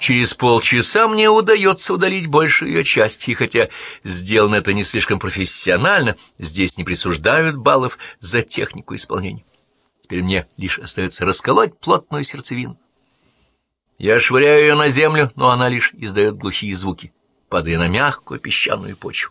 Через полчаса мне удается удалить большую ее часть, и хотя сделано это не слишком профессионально, здесь не присуждают баллов за технику исполнения. Теперь мне лишь остается расколоть плотную сердцевину. Я швыряю ее на землю, но она лишь издает глухие звуки, падая на мягкую песчаную почву.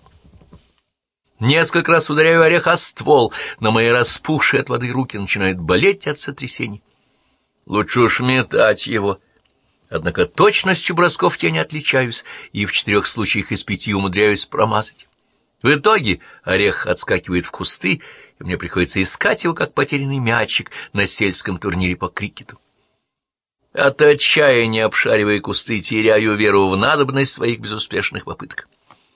Несколько раз ударяю орех о ствол, но мои распухшие от воды руки начинают болеть от сотрясений. Лучше уж метать его. Однако точностью бросков я не отличаюсь, и в 4 случаях из 5 умудряюсь промазать. В итоге орех отскакивает в кусты, и мне приходится искать его, как потерянный мячик на сельском турнире по крикету. От отчаяния, обшаривая кусты, теряю веру в надобность своих безуспешных попыток.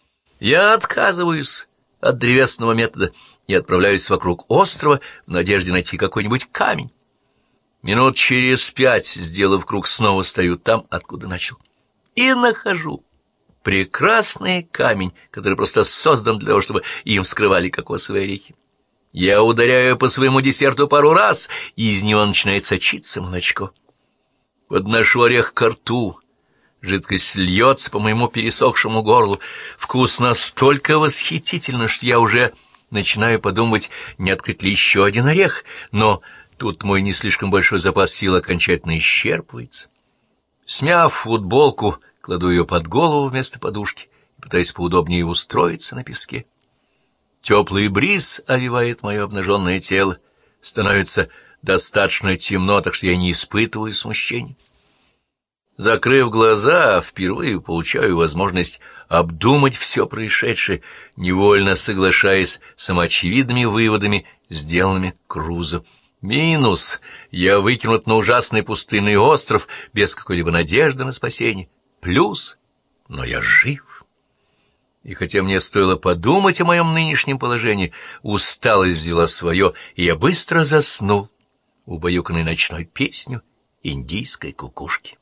Я отказываюсь от древесного метода и отправляюсь вокруг острова в надежде найти какой-нибудь камень. Минут через 5, сделав круг, снова стою там, откуда начал. И нахожу прекрасный камень, который просто создан для того, чтобы им вскрывали кокосовые орехи. Я ударяю по своему десерту пару раз, и из него начинает сочиться молочко. Подношу орех ко рту. Жидкость льется по моему пересохшему горлу. Вкус настолько восхитительный, что я уже начинаю подумать, не открыть ли еще один орех, но тут мой не слишком большой запас сил окончательно исчерпывается. Смяв футболку, кладу ее под голову вместо подушки и пытаюсь поудобнее устроиться на песке. Теплый бриз овивает мое обнаженное тело. Становится достаточно темно, так что я не испытываю смущения. Закрыв глаза, впервые получаю возможность обдумать все происшедшее, невольно соглашаясь с самоочевидными выводами, сделанными Крузо. Минус — я выкинут на ужасный пустынный остров без какой-либо надежды на спасение. Плюс — но я жив. И хотя мне стоило подумать о моем нынешнем положении, усталость взяла свое, и я быстро заснул, убаюканный ночной песнью индийской кукушки.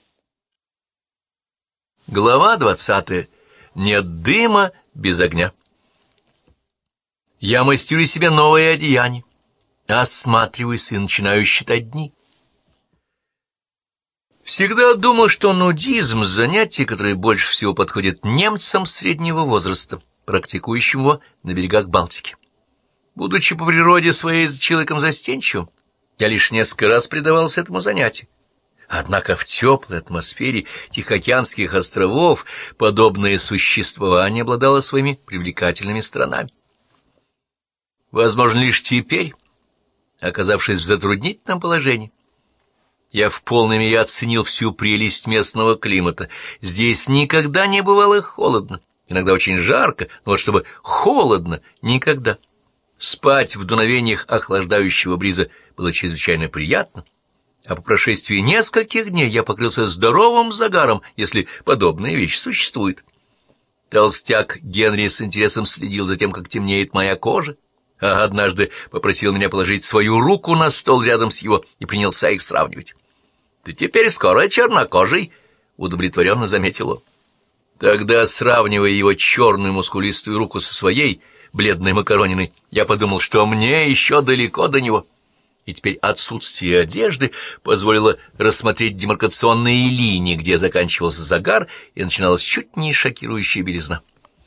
Глава 20. Нет дыма без огня. Я мастерю себе новое одеяние, осматриваюсь и начинаю считать дни. Всегда думал, что нудизм — занятие, которое больше всего подходит немцам среднего возраста, практикующим его на берегах Балтики. Будучи по природе своей человеком застенчивым, я лишь несколько раз предавался этому занятию. Однако в теплой атмосфере Тихоокеанских островов подобное существование обладало своими привлекательными сторонами. Возможно, лишь теперь, оказавшись в затруднительном положении, я в полной мере оценил всю прелесть местного климата. Здесь никогда не бывало холодно, иногда очень жарко, но вот чтобы холодно — никогда. Спать в дуновениях охлаждающего бриза было чрезвычайно приятно, а по прошествии нескольких дней я покрылся здоровым загаром, если подобная вещь существует. Толстяк Генри с интересом следил за тем, как темнеет моя кожа, а однажды попросил меня положить свою руку на стол рядом с его и принялся их сравнивать. «Ты теперь скоро чернокожий», — удовлетворенно заметил он. Тогда, сравнивая его черную мускулистую руку со своей, бледной макарониной, я подумал, что мне еще далеко до него. И теперь отсутствие одежды позволило рассмотреть демаркационные линии, где заканчивался загар и начиналась чуть не шокирующая белизна.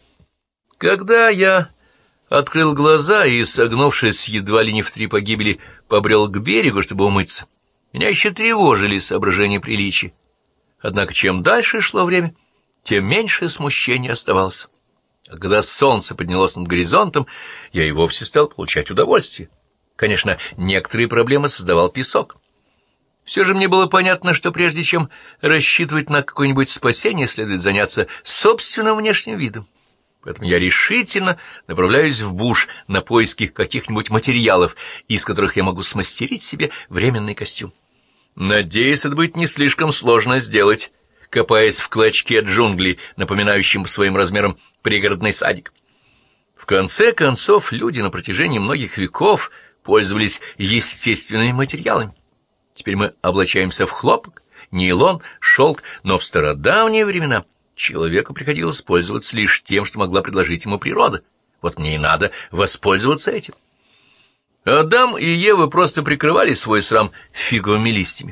Когда я открыл глаза и, согнувшись едва ли не в 3 погибели, побрел к берегу, чтобы умыться, меня еще тревожили соображения приличия. Однако чем дальше шло время, тем меньше смущения оставалось. А когда солнце поднялось над горизонтом, я и вовсе стал получать удовольствие. Конечно, некоторые проблемы создавал песок. Все же мне было понятно, что прежде чем рассчитывать на какое-нибудь спасение, следует заняться собственным внешним видом. Поэтому я решительно направляюсь в буш на поиски каких-нибудь материалов, из которых я могу смастерить себе временный костюм. Надеюсь, это будет не слишком сложно сделать, копаясь в клочке джунглей, напоминающем по своим размерам пригородный садик. В конце концов, люди на протяжении многих веков пользовались естественными материалами. Теперь мы облачаемся в хлопок, нейлон, шелк, но в стародавние времена человеку приходилось пользоваться лишь тем, что могла предложить ему природа. Вот мне и надо воспользоваться этим. Адам и Ева просто прикрывали свой срам фиговыми листьями. И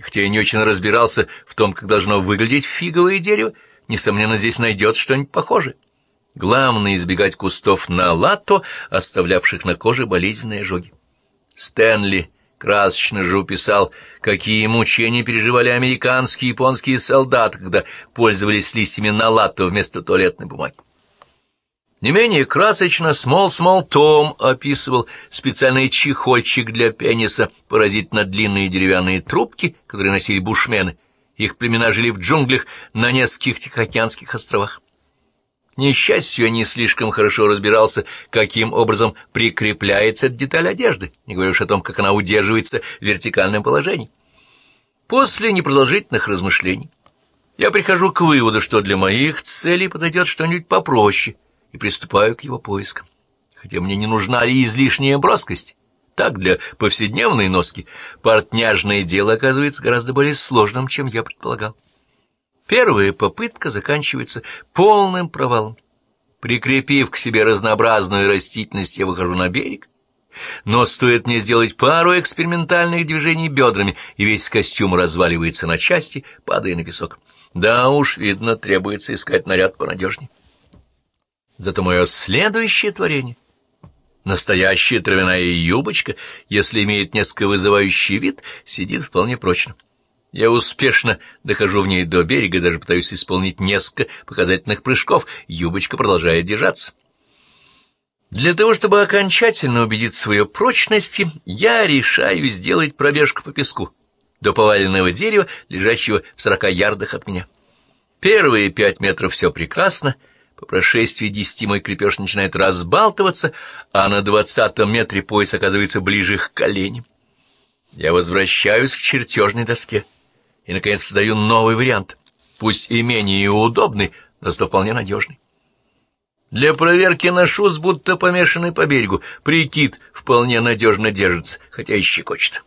Хотя я не очень разбирался в том, как должно выглядеть фиговое дерево, несомненно, здесь найдет что-нибудь похожее. Главное — избегать кустов налато, оставлявших на коже болезненные ожоги. Стэнли красочно же уписал, какие мучения переживали американские и японские солдаты, когда пользовались листьями налато вместо туалетной бумаги. Не менее красочно Смол Том описывал специальный чехольчик для пениса, поразительно длинные деревянные трубки, которые носили бушмены. Их племена жили в джунглях на нескольких Тихоокеанских островах. К несчастью, я не слишком хорошо разбирался, каким образом прикрепляется эта деталь одежды, не говоря уж о том, как она удерживается в вертикальном положении. После непродолжительных размышлений я прихожу к выводу, что для моих целей подойдет что-нибудь попроще, и приступаю к его поискам. Хотя мне не нужна ли излишняя броскость, так для повседневной носки портняжное дело оказывается гораздо более сложным, чем я предполагал. Первая попытка заканчивается полным провалом. Прикрепив к себе разнообразную растительность, я выхожу на берег, но стоит мне сделать пару экспериментальных движений бедрами, и весь костюм разваливается на части, падая на песок. Да уж, видно, требуется искать наряд понадежней. Зато мое следующее творение, настоящая травяная юбочка, если имеет несколько вызывающий вид, сидит вполне прочно. Я успешно дохожу в ней до берега, даже пытаюсь исполнить несколько показательных прыжков, юбочка продолжает держаться. Для того, чтобы окончательно убедиться в ее прочности, я решаю сделать пробежку по песку до поваленного дерева, лежащего в 40 ярдах от меня. Первые 5 метров все прекрасно. По прошествии 10 мой крепеж начинает разбалтываться, а на 20-м метре пояс оказывается ближе к коленям. Я возвращаюсь к чертежной доске и, наконец, создаю новый вариант, пусть и менее удобный, но зато вполне надежный. Для проверки ношу, будто помешанный по берегу. Прикид вполне надежно держится, хотя и щекочет.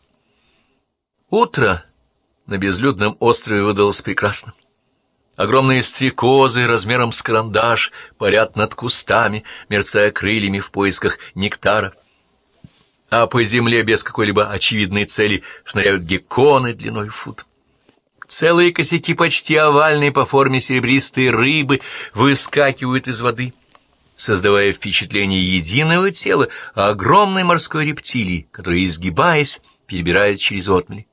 Утро на безлюдном острове выдалось прекрасно. Огромные стрекозы размером с карандаш парят над кустами, мерцая крыльями в поисках нектара. А по земле без какой-либо очевидной цели шныряют гекконы длиной в фут. Целые косяки почти овальные по форме серебристые рыбы выскакивают из воды, создавая впечатление единого тела огромной морской рептилии, которая, изгибаясь, перебирает через отмели.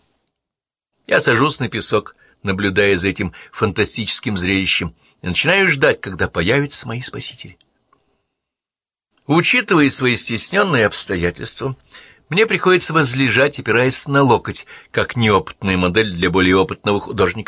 Я сажусь на песок, наблюдая за этим фантастическим зрелищем, и начинаю ждать, когда появятся мои спасители. Учитывая свои стесненные обстоятельства, мне приходится возлежать, опираясь на локоть, как неопытная модель для более опытного художника.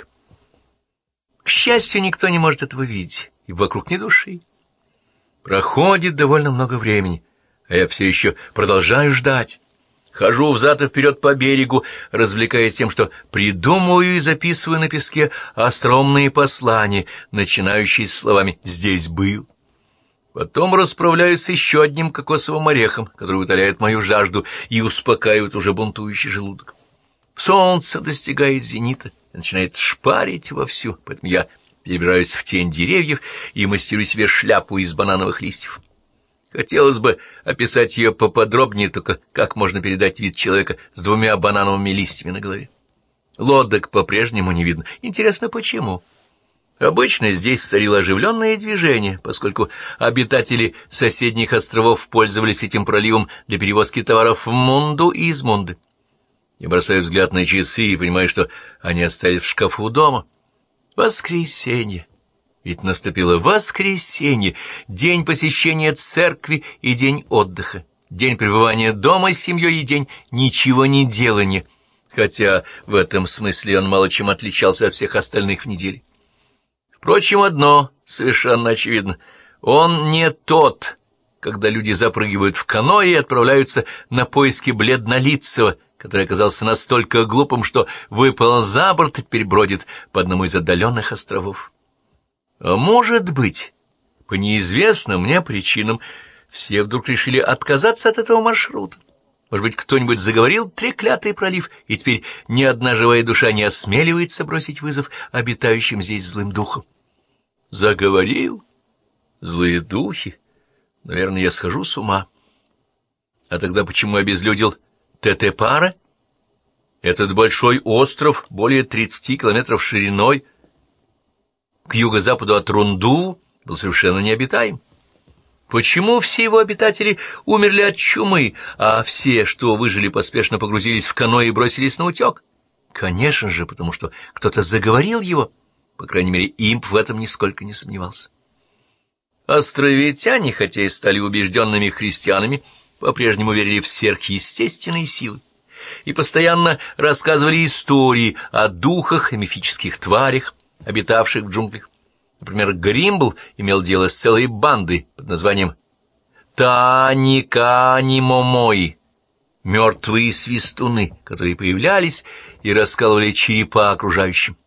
К счастью, никто не может этого видеть, и вокруг ни души. Проходит довольно много времени, а я все еще продолжаю ждать. Хожу взад и вперед по берегу, развлекаясь тем, что придумываю и записываю на песке остроумные послания, начинающие словами «здесь был». Потом расправляюсь с еще одним кокосовым орехом, который утоляет мою жажду и успокаивает уже бунтующий желудок. Солнце достигает зенита и начинает шпарить вовсю, поэтому я перебираюсь в тень деревьев и мастерю себе шляпу из банановых листьев. Хотелось бы описать ее поподробнее, только как можно передать вид человека с 2 банановыми листьями на голове. Лодок по-прежнему не видно. Интересно, почему? Обычно здесь царило оживленное движение, поскольку обитатели соседних островов пользовались этим проливом для перевозки товаров в Мунду и из Мунды. Я бросаю взгляд на часы и понимаю, что они остались в шкафу дома. Воскресенье. Ведь наступило воскресенье, день посещения церкви и день отдыха, день пребывания дома с семьей и день ничего не делания, хотя в этом смысле он мало чем отличался от всех остальных в неделе. Впрочем, одно совершенно очевидно. Он не тот, когда люди запрыгивают в каноэ и отправляются на поиски бледнолицего, который оказался настолько глупым, что выпал за борт и теперь бродит по одному из отдаленных островов. А может быть, по неизвестным мне причинам все вдруг решили отказаться от этого маршрута. Может быть, кто-нибудь заговорил треклятый пролив, и теперь ни одна живая душа не осмеливается бросить вызов обитающим здесь злым духам. Заговорил? Злые духи? Наверное, я схожу с ума. А тогда почему обезлюдил Тетепара? Этот большой остров, более 30 километров шириной, к юго-западу от Рунду, был совершенно необитаем. Почему все его обитатели умерли от чумы, а все, что выжили, поспешно погрузились в каноэ и бросились на утек? Конечно же, потому что кто-то заговорил его. По крайней мере, имп в этом нисколько не сомневался. Островитяне, хотя и стали убежденными христианами, по-прежнему верили в сверхъестественные силы и постоянно рассказывали истории о духах и мифических тварях, обитавших в джунглях. Например, Гримбл имел дело с целой бандой под названием Таниканимомои, мертвые свистуны, которые появлялись и раскалывали черепа окружающим.